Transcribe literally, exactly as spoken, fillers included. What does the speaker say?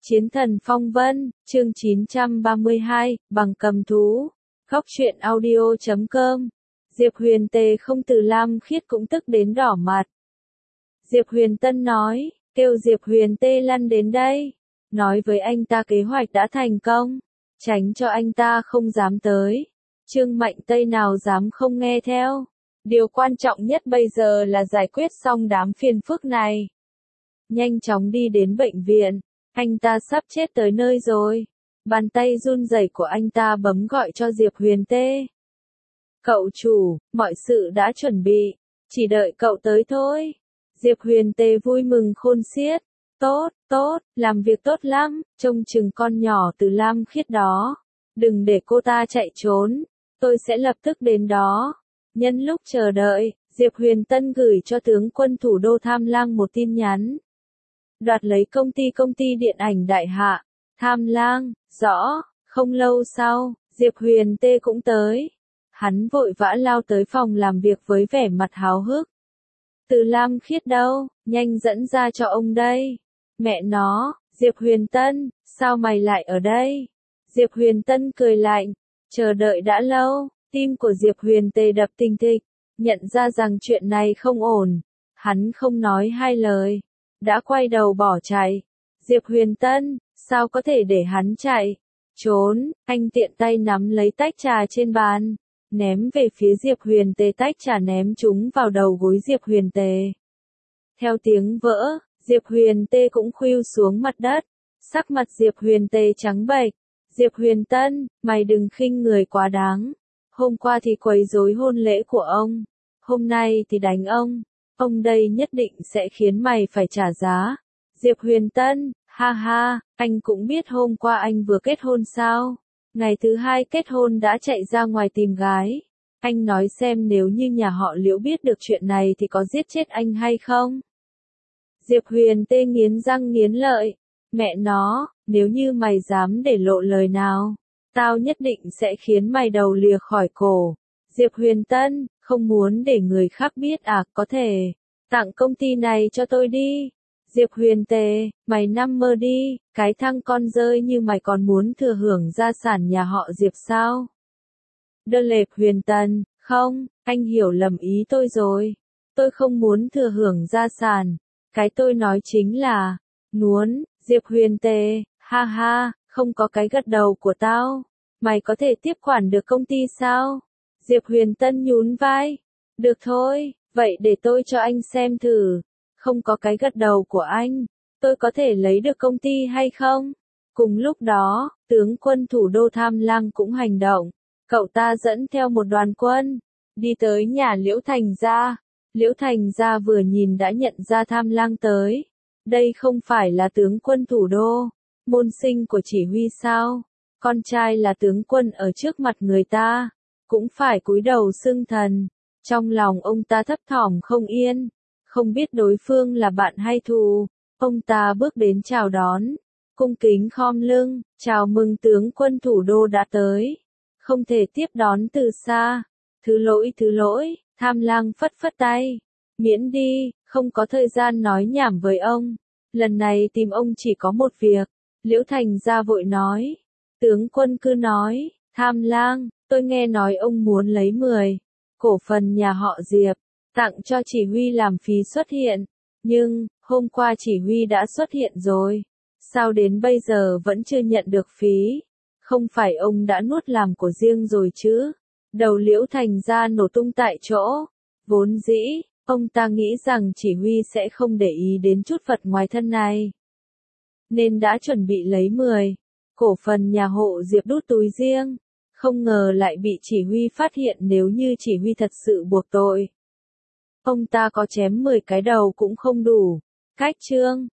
Chiến thần phong vân, chương chín trăm ba mươi hai, bằng cầm thú. Góc truyện audio chấm com. Diệp Huyền Tề không từ Lam Khiết cũng tức đến đỏ mặt. Diệp Huyền Tân nói, kêu Diệp Huyền Tê lăn đến đây. Nói với anh ta kế hoạch đã thành công. Tránh cho anh ta không dám tới. Trương Mạnh Tây nào dám không nghe theo. Điều quan trọng nhất bây giờ là giải quyết xong đám phiền phức này. Nhanh chóng đi đến bệnh viện. Anh ta sắp chết tới nơi rồi. Bàn tay run rẩy của anh ta bấm gọi cho Diệp Huyền Tê. Cậu chủ, mọi sự đã chuẩn bị. Chỉ đợi cậu tới thôi. Diệp Huyền Tê vui mừng khôn xiết. Tốt, tốt, làm việc tốt lắm. Trông chừng con nhỏ từ Lam Khiết đó. Đừng để cô ta chạy trốn. Tôi sẽ lập tức đến đó. Nhân lúc chờ đợi, Diệp Huyền Tân gửi cho tướng quân thủ đô Tham Lang một tin nhắn. Đoạt lấy công ty công ty điện ảnh Đại Hạ. Tham Lang, rõ. Không lâu sau, Diệp Huyền Tê cũng tới. Hắn vội vã lao tới phòng làm việc với vẻ mặt háo hức. Từ Lam Khiết đâu, nhanh dẫn ra cho ông đây. Mẹ nó, Diệp Huyền Tân, sao mày lại ở đây? Diệp Huyền Tân cười lạnh, chờ đợi đã lâu, tim của Diệp Huyền Tê đập thình thịch, nhận ra rằng chuyện này không ổn. Hắn không nói hai lời, đã quay đầu bỏ chạy. Diệp Huyền Tân, sao có thể để hắn chạy? Trốn, anh tiện tay nắm lấy tách trà trên bàn, ném về phía Diệp Huyền Tê, tách trà ném chúng vào đầu gối Diệp Huyền Tê. Theo tiếng vỡ, Diệp Huyền Tê cũng khuỵu xuống mặt đất, sắc mặt Diệp Huyền Tê trắng bệch. Diệp Huyền Tân, mày đừng khinh người quá đáng. Hôm qua thì quấy rối hôn lễ của ông, hôm nay thì đánh ông. Ông đây nhất định sẽ khiến mày phải trả giá. Diệp Huyền Tân, ha ha, anh cũng biết hôm qua anh vừa kết hôn sao? Ngày thứ hai kết hôn đã chạy ra ngoài tìm gái. Anh nói xem nếu như nhà họ Liễu biết được chuyện này thì có giết chết anh hay không? Diệp Huyền Tê nghiến răng nghiến lợi. Mẹ nó, nếu như mày dám để lộ lời nào, tao nhất định sẽ khiến mày đầu lìa khỏi cổ. Diệp Huyền Tân, không muốn để người khác biết à, có thể tặng công ty này cho tôi đi. Diệp Huyền Tê, mày nằm mơ đi, cái thằng con rơi như mày còn muốn thừa hưởng gia sản nhà họ Diệp sao? Đơ Lệp Huyền Tân, không, anh hiểu lầm ý tôi rồi. Tôi không muốn thừa hưởng gia sản. Cái tôi nói chính là, nuốn. Diệp Huyền Tê, ha ha, không có cái gật đầu của tao. Mày có thể tiếp quản được công ty sao? Diệp Huyền Tân nhún vai. Được thôi, vậy để tôi cho anh xem thử. Không có cái gật đầu của anh, tôi có thể lấy được công ty hay không? Cùng lúc đó, tướng quân thủ đô Tham Lang cũng hành động. Cậu ta dẫn theo một đoàn quân, đi tới nhà Liễu Thành Gia. Liễu Thành Gia vừa nhìn đã nhận ra Tham Lang tới. Đây không phải là tướng quân thủ đô, môn sinh của chỉ huy sao? Con trai là tướng quân ở trước mặt người ta, cũng phải cúi đầu xưng thần. Trong lòng ông ta thấp thỏm không yên, không biết đối phương là bạn hay thù. Ông ta bước đến chào đón, cung kính khom lưng, chào mừng tướng quân thủ đô đã tới. Không thể tiếp đón từ xa. Thứ lỗi thứ lỗi, Tham Lang phất phất tay. Miễn đi, không có thời gian nói nhảm với ông. Lần này tìm ông chỉ có một việc. Liễu Thành Gia vội nói. Tướng quân cứ nói, Tham Lang, tôi nghe nói ông muốn lấy mười cổ phần nhà họ Diệp, tặng cho chỉ huy làm phí xuất hiện. Nhưng, hôm qua chỉ huy đã xuất hiện rồi. Sao đến bây giờ vẫn chưa nhận được phí? Không phải ông đã nuốt làm của riêng rồi chứ? Đầu Liễu Thành Gia nổ tung tại chỗ. Vốn dĩ, ông ta nghĩ rằng chỉ huy sẽ không để ý đến chút vật ngoài thân này, nên đã chuẩn bị lấy mười cổ phần nhà hộ Diệp đút túi riêng. Không ngờ lại bị chỉ huy phát hiện. Nếu như chỉ huy thật sự buộc tội, ông ta có chém mười cái đầu cũng không đủ. Cách chương